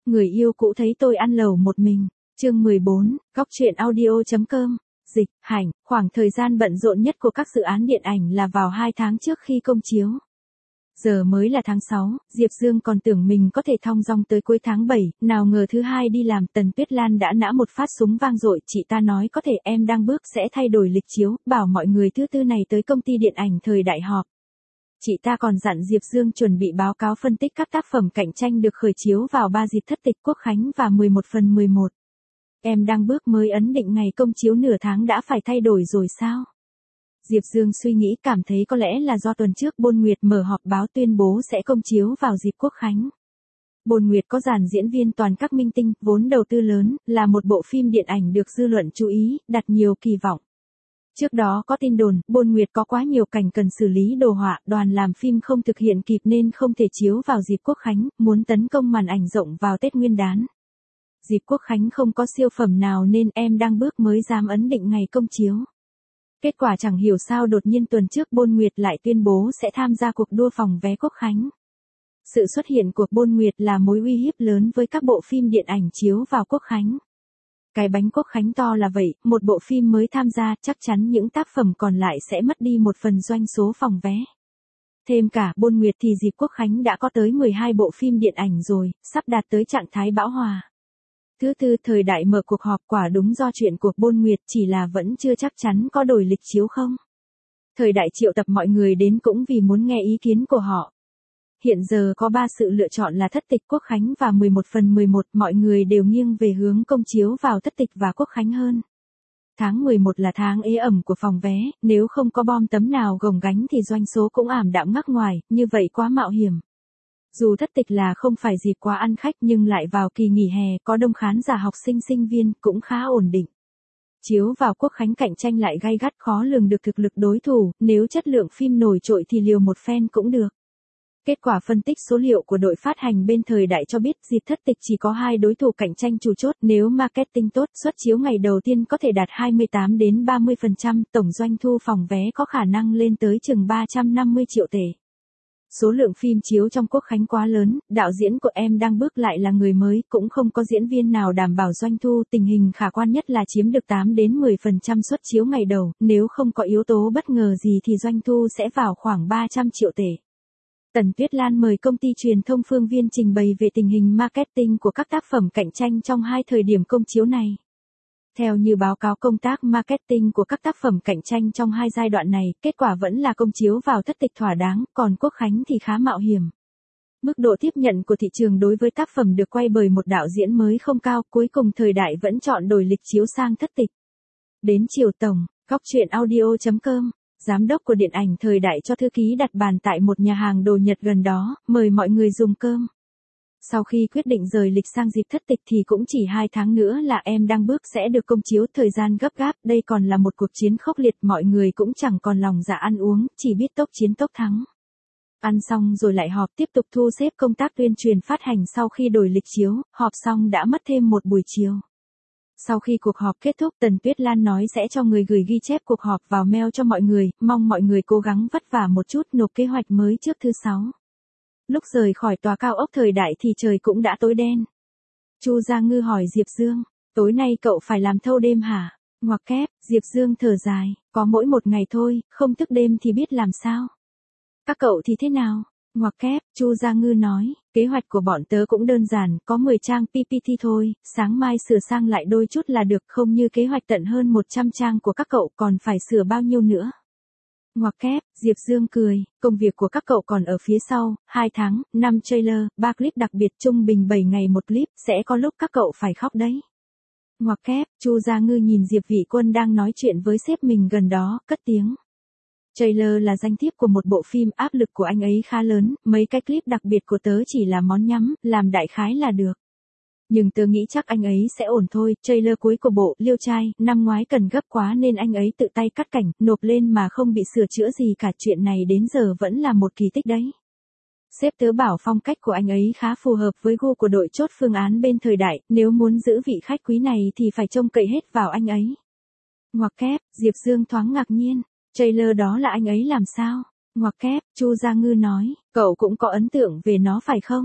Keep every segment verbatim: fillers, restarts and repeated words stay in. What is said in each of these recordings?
Người yêu cũ thấy tôi ăn lẩu một mình. Chương mười bốn, góc truyện audio.com. Dịch, Hành, khoảng thời gian bận rộn nhất của các dự án điện ảnh là vào hai tháng trước khi công chiếu. Giờ mới là tháng sáu, Diệp Dương còn tưởng mình có thể thong dong tới cuối tháng bảy, nào ngờ thứ hai đi làm Tần Tuyết Lan đã nã một phát súng vang dội, chị ta nói có thể em đang bước sẽ thay đổi lịch chiếu, bảo mọi người thứ tư này tới công ty điện ảnh Thời Đại họp. Chị ta còn dặn Diệp Dương chuẩn bị báo cáo phân tích các tác phẩm cạnh tranh được khởi chiếu vào ba dịp Thất Tịch, Quốc khánh và mười một phần mười một. Em đang bước mới ấn định ngày công chiếu nửa tháng đã phải thay đổi rồi sao? Diệp Dương suy nghĩ, cảm thấy có lẽ là do tuần trước Bôn Nguyệt mở họp báo tuyên bố sẽ công chiếu vào dịp Quốc khánh. Bôn Nguyệt có dàn diễn viên toàn các minh tinh, vốn đầu tư lớn, là một bộ phim điện ảnh được dư luận chú ý, đặt nhiều kỳ vọng. Trước đó có tin đồn, Bôn Nguyệt có quá nhiều cảnh cần xử lý đồ họa, đoàn làm phim không thực hiện kịp nên không thể chiếu vào dịp Quốc khánh, muốn tấn công màn ảnh rộng vào Tết Nguyên đán. Dịp Quốc khánh không có siêu phẩm nào nên em đang bước mới dám ấn định ngày công chiếu. Kết quả chẳng hiểu sao đột nhiên tuần trước Bôn Nguyệt lại tuyên bố sẽ tham gia cuộc đua phòng vé Quốc khánh. Sự xuất hiện của Bôn Nguyệt là mối uy hiếp lớn với các bộ phim điện ảnh chiếu vào Quốc khánh. Cái bánh Quốc khánh to là vậy, một bộ phim mới tham gia, chắc chắn những tác phẩm còn lại sẽ mất đi một phần doanh số phòng vé. Thêm cả Bôn Nguyệt thì dịp Quốc khánh đã có tới mười hai bộ phim điện ảnh rồi, sắp đạt tới trạng thái bão hòa. Thứ tư, Thời Đại mở cuộc họp, quả đúng do chuyện của Bôn Nguyệt, chỉ là vẫn chưa chắc chắn có đổi lịch chiếu không. Thời Đại triệu tập mọi người đến cũng vì muốn nghe ý kiến của họ. Hiện giờ có ba sự lựa chọn là Thất Tịch, Quốc khánh và mười một phần mười một, mọi người đều nghiêng về hướng công chiếu vào Thất Tịch và Quốc khánh hơn. Tháng mười một là tháng ế ẩm của phòng vé, nếu không có bom tấm nào gồng gánh thì doanh số cũng ảm đạm ngắc ngoài, như vậy quá mạo hiểm. Dù Thất Tịch là không phải dịp quá ăn khách nhưng lại vào kỳ nghỉ hè, có đông khán giả học sinh sinh viên, cũng khá ổn định. Chiếu vào Quốc khánh cạnh tranh lại gay gắt, khó lường được thực lực đối thủ, nếu chất lượng phim nổi trội thì liều một phen cũng được. Kết quả phân tích số liệu của đội phát hành bên Thời Đại cho biết dịp Thất Tịch chỉ có hai đối thủ cạnh tranh chủ chốt, nếu marketing tốt, suất chiếu ngày đầu tiên có thể đạt hai mươi tám đến ba mươi phần trăm, tổng doanh thu phòng vé có khả năng lên tới chừng ba trăm năm mươi triệu tệ. Số lượng phim chiếu trong Quốc khánh quá lớn, đạo diễn của em đang bước lại là người mới, cũng không có diễn viên nào đảm bảo doanh thu, tình hình khả quan nhất là chiếm được tám đến mười phần trăm suất chiếu ngày đầu, nếu không có yếu tố bất ngờ gì thì doanh thu sẽ vào khoảng ba trăm triệu tệ. Tần Tuyết Lan mời công ty truyền thông Phương Viên trình bày về tình hình marketing của các tác phẩm cạnh tranh trong hai thời điểm công chiếu này. Theo như báo cáo công tác marketing của các tác phẩm cạnh tranh trong hai giai đoạn này, kết quả vẫn là công chiếu vào Thất Tịch thỏa đáng, còn Quốc khánh thì khá mạo hiểm. Mức độ tiếp nhận của thị trường đối với tác phẩm được quay bởi một đạo diễn mới không cao, cuối cùng Thời Đại vẫn chọn đổi lịch chiếu sang Thất Tịch. Đến chiều tổng, góc truyện audio.com, giám đốc của điện ảnh Thời Đại cho thư ký đặt bàn tại một nhà hàng đồ Nhật gần đó, mời mọi người dùng cơm. Sau khi quyết định rời lịch sang dịp Thất Tịch thì cũng chỉ hai tháng nữa là em đang bước sẽ được công chiếu, thời gian gấp gáp, đây còn là một cuộc chiến khốc liệt, mọi người cũng chẳng còn lòng dạ ăn uống, chỉ biết tốc chiến tốc thắng. Ăn xong rồi lại họp, tiếp tục thu xếp công tác tuyên truyền phát hành. Sau khi đổi lịch chiếu, họp xong đã mất thêm một buổi chiều. Sau khi cuộc họp kết thúc, Tần Tuyết Lan nói sẽ cho người gửi ghi chép cuộc họp vào mail cho mọi người, mong mọi người cố gắng vất vả một chút nộp kế hoạch mới trước thứ sáu. Lúc rời khỏi tòa cao ốc Thời Đại thì trời cũng đã tối đen. Chu Gia Ngư hỏi Diệp Dương, tối nay cậu phải làm thâu đêm hả? Ngoặc kép, Diệp Dương thở dài, có mỗi một ngày thôi, không thức đêm thì biết làm sao. Các cậu thì thế nào? Ngoặc kép, Chu Gia Ngư nói, kế hoạch của bọn tớ cũng đơn giản, có mười trang pê pê tê thôi, sáng mai sửa sang lại đôi chút là được, không như kế hoạch tận hơn một trăm trang của các cậu, còn phải sửa bao nhiêu nữa. Ngoặc kép, Diệp Dương cười, công việc của các cậu còn ở phía sau, hai tháng, năm trailer, ba clip đặc biệt, trung bình bảy ngày một clip, sẽ có lúc các cậu phải khóc đấy. Ngoặc kép, Chu Gia Ngư nhìn Diệp Vĩ Quân đang nói chuyện với sếp mình gần đó, cất tiếng. Trailer là danh thiếp của một bộ phim, áp lực của anh ấy khá lớn, mấy cái clip đặc biệt của tớ chỉ là món nhắm, làm đại khái là được. Nhưng tớ nghĩ chắc anh ấy sẽ ổn thôi, trailer cuối của bộ Liêu Trai, năm ngoái cần gấp quá nên anh ấy tự tay cắt cảnh, nộp lên mà không bị sửa chữa gì cả, chuyện này đến giờ vẫn là một kỳ tích đấy. Sếp tớ bảo phong cách của anh ấy khá phù hợp với gu của đội chốt phương án bên Thời Đại, nếu muốn giữ vị khách quý này thì phải trông cậy hết vào anh ấy. Ngoặc kép, Diệp Dương thoáng ngạc nhiên, trailer đó là anh ấy làm sao? Ngoặc kép, Chu Gia Ngư nói, cậu cũng có ấn tượng về nó phải không?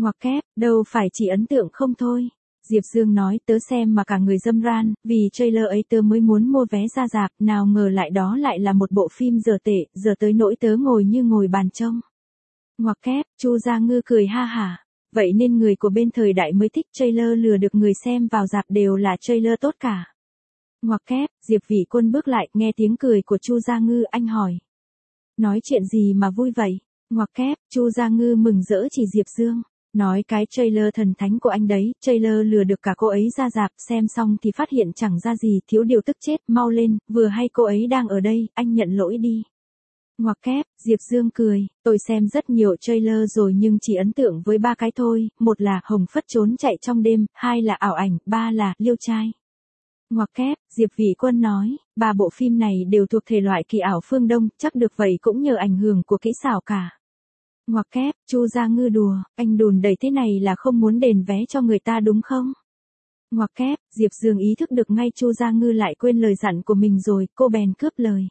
Ngoặc kép, đâu phải chỉ ấn tượng không thôi. Diệp Dương nói, tớ xem mà cả người râm ran, vì trailer ấy tớ mới muốn mua vé ra rạp, nào ngờ lại đó lại là một bộ phim dở tệ, giờ tới nỗi tớ ngồi như ngồi bàn trông. Ngoặc kép, Chu Gia Ngư cười ha hả. Vậy nên người của bên thời đại mới thích trailer lừa được người xem vào rạp đều là trailer tốt cả. Ngoặc kép, Diệp Vĩ Quân bước lại, nghe tiếng cười của Chu Gia Ngư, anh hỏi. Nói chuyện gì mà vui vậy? Ngoặc kép, Chu Gia Ngư mừng rỡ chỉ Diệp Dương. Nói cái trailer thần thánh của anh đấy, trailer lừa được cả cô ấy ra rạp, xem xong thì phát hiện chẳng ra gì, thiếu điều tức chết, mau lên, vừa hay cô ấy đang ở đây, anh nhận lỗi đi. Ngoặc kép, Diệp Dương cười, tôi xem rất nhiều trailer rồi nhưng chỉ ấn tượng với ba cái thôi, một là Hồng Phất trốn chạy trong đêm, hai là Ảo Ảnh, ba là Liêu Trai. Ngoặc kép, Diệp Vĩ Quân nói, ba bộ phim này đều thuộc thể loại kỳ ảo phương Đông, chắc được vậy cũng nhờ ảnh hưởng của kỹ xảo cả. Ngoặc kép, Chu Gia Ngư đùa, anh đùn đẩy thế này là không muốn đền vé cho người ta đúng không? Ngoặc kép, Diệp Dương ý thức được ngay Chu Gia Ngư lại quên lời dặn của mình rồi, cô bèn cướp lời.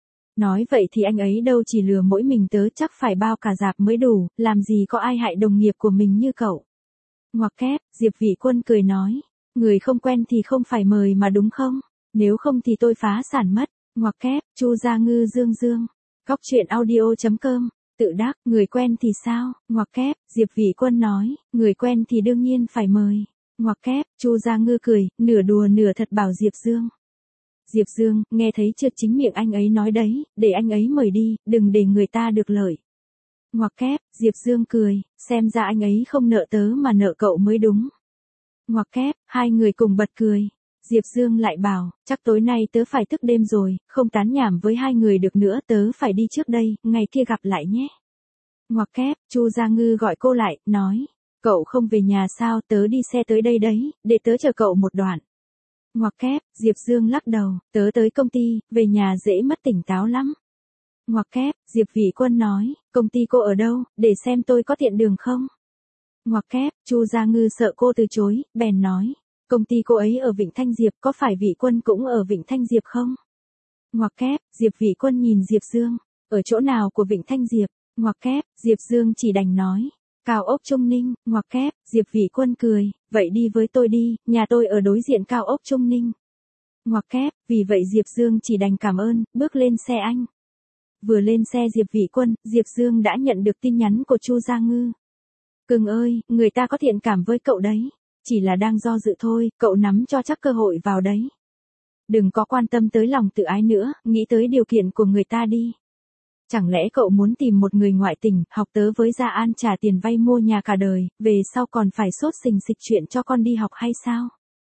Nói vậy thì anh ấy đâu chỉ lừa mỗi mình tớ, chắc phải bao cả rạp mới đủ, làm gì có ai hại đồng nghiệp của mình như cậu. Ngoặc kép, Diệp Vĩ Quân cười nói, người không quen thì không phải mời mà đúng không? Nếu không thì tôi phá sản mất. Ngoặc kép, Chu Gia Ngư dương dương. Góc truyện audio chấm com. Tự đắc, người quen thì sao? Ngoặc kép, Diệp Vĩ Quân nói, người quen thì đương nhiên phải mời. Ngoặc kép, Chu Gia Ngư cười, nửa đùa nửa thật bảo Diệp Dương. Diệp Dương, nghe thấy chưa, chính miệng anh ấy nói đấy, để anh ấy mời đi, đừng để người ta được lợi. Ngoặc kép, Diệp Dương cười, xem ra anh ấy không nợ tớ mà nợ cậu mới đúng. Ngoặc kép, hai người cùng bật cười. Diệp Dương lại bảo, chắc tối nay tớ phải thức đêm rồi, không tán nhảm với hai người được nữa, tớ phải đi trước đây, ngày kia gặp lại nhé. Ngoặc kép, Chu Gia Ngư gọi cô lại, nói, cậu không về nhà sao, tớ đi xe tới đây đấy, để tớ chờ cậu một đoạn. Ngoặc kép, Diệp Dương lắc đầu, tớ tới công ty, về nhà dễ mất tỉnh táo lắm. Ngoặc kép, Diệp Vĩ Quân nói, công ty cô ở đâu, để xem tôi có tiện đường không. Ngoặc kép, Chu Gia Ngư sợ cô từ chối, bèn nói, công ty cô ấy ở Vịnh Thanh Diệp, có phải Vĩ Quân cũng ở Vịnh Thanh Diệp không? Ngoặc kép, Diệp Vĩ Quân nhìn Diệp Dương, ở chỗ nào của Vịnh Thanh Diệp? Ngoặc kép, Diệp Dương chỉ đành nói, Cao ốc Trung Ninh. Ngoặc kép, Diệp Vĩ Quân cười, vậy đi với tôi đi, nhà tôi ở đối diện Cao ốc Trung Ninh. Ngoặc kép, vì vậy Diệp Dương chỉ đành cảm ơn, bước lên xe anh. Vừa lên xe Diệp Vĩ Quân, Diệp Dương đã nhận được tin nhắn của Chu Gia Ngư. Cưng ơi, người ta có thiện cảm với cậu đấy. Chỉ là đang do dự thôi, cậu nắm cho chắc cơ hội vào đấy. Đừng có quan tâm tới lòng tự ái nữa, nghĩ tới điều kiện của người ta đi. Chẳng lẽ cậu muốn tìm một người ngoại tình, học tớ với Gia An trả tiền vay mua nhà cả đời, về sau còn phải sốt sình xịch chuyện cho con đi học hay sao?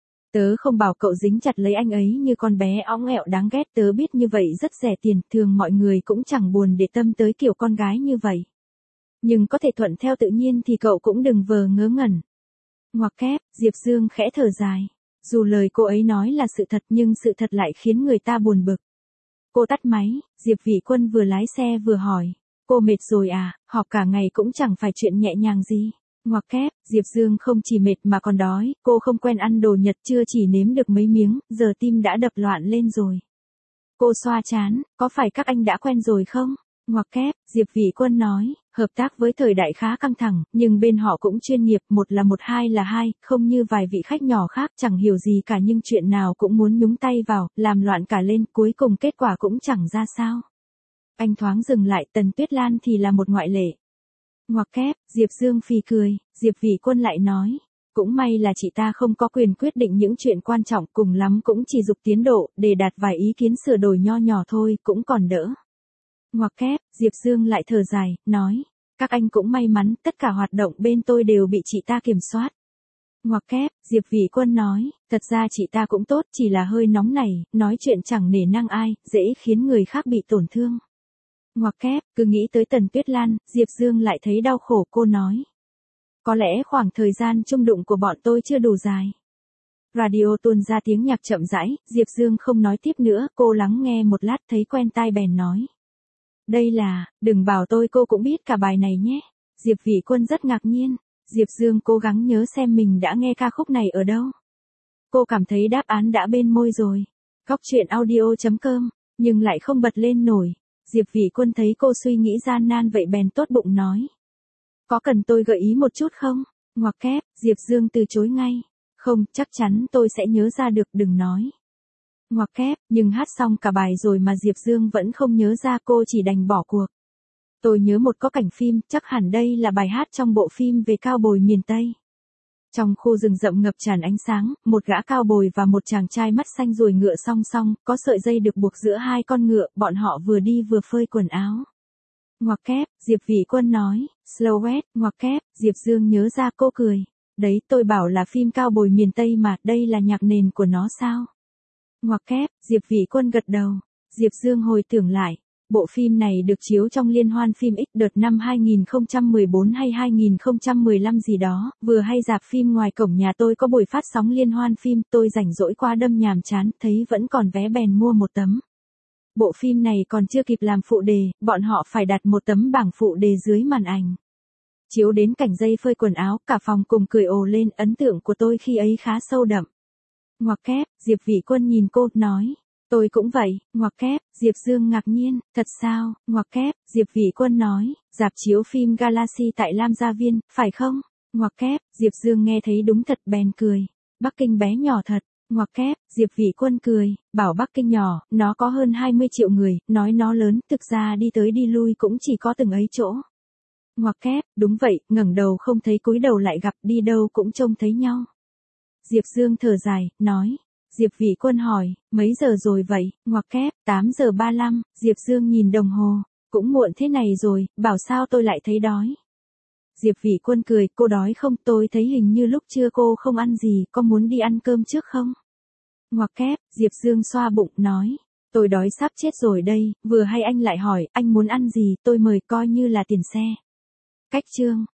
Tớ không bảo cậu dính chặt lấy anh ấy như con bé óng ẹo đáng ghét, tớ biết như vậy rất rẻ tiền, thường mọi người cũng chẳng buồn để tâm tới kiểu con gái như vậy. Nhưng có thể thuận theo tự nhiên thì cậu cũng đừng vờ ngớ ngẩn. Ngoặc kép, Diệp Dương khẽ thở dài. Dù lời cô ấy nói là sự thật nhưng sự thật lại khiến người ta buồn bực. Cô tắt máy, Diệp Vĩ Quân vừa lái xe vừa hỏi. Cô mệt rồi à, họp cả ngày cũng chẳng phải chuyện nhẹ nhàng gì. Ngoặc kép, Diệp Dương không chỉ mệt mà còn đói, cô không quen ăn đồ Nhật, chưa chỉ nếm được mấy miếng, giờ tim đã đập loạn lên rồi. Cô xoa trán, có phải các anh đã quen rồi không? Ngoặc kép, Diệp Vĩ Quân nói, hợp tác với thời đại khá căng thẳng, nhưng bên họ cũng chuyên nghiệp, một là một hai là hai, không như vài vị khách nhỏ khác chẳng hiểu gì cả nhưng chuyện nào cũng muốn nhúng tay vào, làm loạn cả lên, cuối cùng kết quả cũng chẳng ra sao. Anh thoáng dừng lại, Tần Tuyết Lan thì là một ngoại lệ. Ngoặc kép, Diệp Dương phì cười, Diệp Vĩ Quân lại nói, cũng may là chị ta không có quyền quyết định những chuyện quan trọng, cùng lắm cũng chỉ giục tiến độ, để đạt vài ý kiến sửa đổi nho nhỏ thôi, cũng còn đỡ. Ngoặc kép, Diệp Dương lại thở dài, nói, các anh cũng may mắn, tất cả hoạt động bên tôi đều bị chị ta kiểm soát. Ngoặc kép, Diệp Vĩ Quân nói, thật ra chị ta cũng tốt, chỉ là hơi nóng nảy, nói chuyện chẳng nể nang ai, dễ khiến người khác bị tổn thương. Ngoặc kép, cứ nghĩ tới Tần Tuyết Lan, Diệp Dương lại thấy đau khổ, cô nói. Có lẽ khoảng thời gian chung đụng của bọn tôi chưa đủ dài. Radio tuôn ra tiếng nhạc chậm rãi, Diệp Dương không nói tiếp nữa, cô lắng nghe một lát thấy quen tai bèn nói. Đây là, đừng bảo tôi cô cũng biết cả bài này nhé. Diệp Vĩ Quân rất ngạc nhiên. Diệp Dương cố gắng nhớ xem mình đã nghe ca khúc này ở đâu. Cô cảm thấy đáp án đã bên môi rồi. Góc truyện audio chấm com, nhưng lại không bật lên nổi. Diệp Vĩ Quân thấy cô suy nghĩ gian nan vậy bèn tốt bụng nói. Có cần tôi gợi ý một chút không? Ngoặc kép, Diệp Dương từ chối ngay. Không, chắc chắn tôi sẽ nhớ ra được, đừng nói. Ngoặc kép, nhưng hát xong cả bài rồi mà Diệp Dương vẫn không nhớ ra, cô chỉ đành bỏ cuộc. Tôi nhớ một có cảnh phim, chắc hẳn đây là bài hát trong bộ phim về cao bồi miền Tây. Trong khu rừng rậm ngập tràn ánh sáng, một gã cao bồi và một chàng trai mắt xanh ruồi ngựa song song, có sợi dây được buộc giữa hai con ngựa, bọn họ vừa đi vừa phơi quần áo. Ngoặc kép, Diệp Vĩ Quân nói, Slowet, ngoặc kép, Diệp Dương nhớ ra, cô cười. Đấy, tôi bảo là phim cao bồi miền Tây mà, đây là nhạc nền của nó sao? Ngoặc kép, Diệp Vĩ Quân gật đầu. Diệp Dương hồi tưởng lại. Bộ phim này được chiếu trong liên hoan phim X đợt năm hai nghìn không trăm mười bốn hay hai nghìn không trăm mười lăm gì đó, vừa hay rạp phim ngoài cổng nhà tôi có buổi phát sóng liên hoan phim, tôi rảnh rỗi qua đâm nhàm chán, thấy vẫn còn vé bèn mua một tấm. Bộ phim này còn chưa kịp làm phụ đề, bọn họ phải đặt một tấm bảng phụ đề dưới màn ảnh. Chiếu đến cảnh dây phơi quần áo, cả phòng cùng cười ồ lên, ấn tượng của tôi khi ấy khá sâu đậm. Ngoặc kép, Diệp Vĩ Quân nhìn cô, nói. Tôi cũng vậy, ngoặc kép, Diệp Dương ngạc nhiên, thật sao, ngoặc kép, Diệp Vĩ Quân nói, rạp chiếu phim Galaxy tại Lam Gia Viên, phải không? Ngoặc kép, Diệp Dương nghe thấy đúng thật bèn cười. Bắc Kinh bé nhỏ thật, ngoặc kép, Diệp Vĩ Quân cười, bảo Bắc Kinh nhỏ, nó có hơn hai mươi triệu người, nói nó lớn, thực ra đi tới đi lui cũng chỉ có từng ấy chỗ. Ngoặc kép, đúng vậy, ngẩng đầu không thấy cúi đầu lại gặp, đi đâu cũng trông thấy nhau. Diệp Dương thở dài, nói. Diệp Vĩ Quân hỏi, mấy giờ rồi vậy? Ngoặc kép, tám giờ ba mươi lăm, Diệp Dương nhìn đồng hồ, cũng muộn thế này rồi, bảo sao tôi lại thấy đói. Diệp Vĩ Quân cười, cô đói không? Tôi thấy hình như lúc trưa cô không ăn gì, có muốn đi ăn cơm trước không? Ngoặc kép, Diệp Dương xoa bụng, nói, tôi đói sắp chết rồi đây, vừa hay anh lại hỏi, anh muốn ăn gì, tôi mời coi như là tiền xe. Cách chương.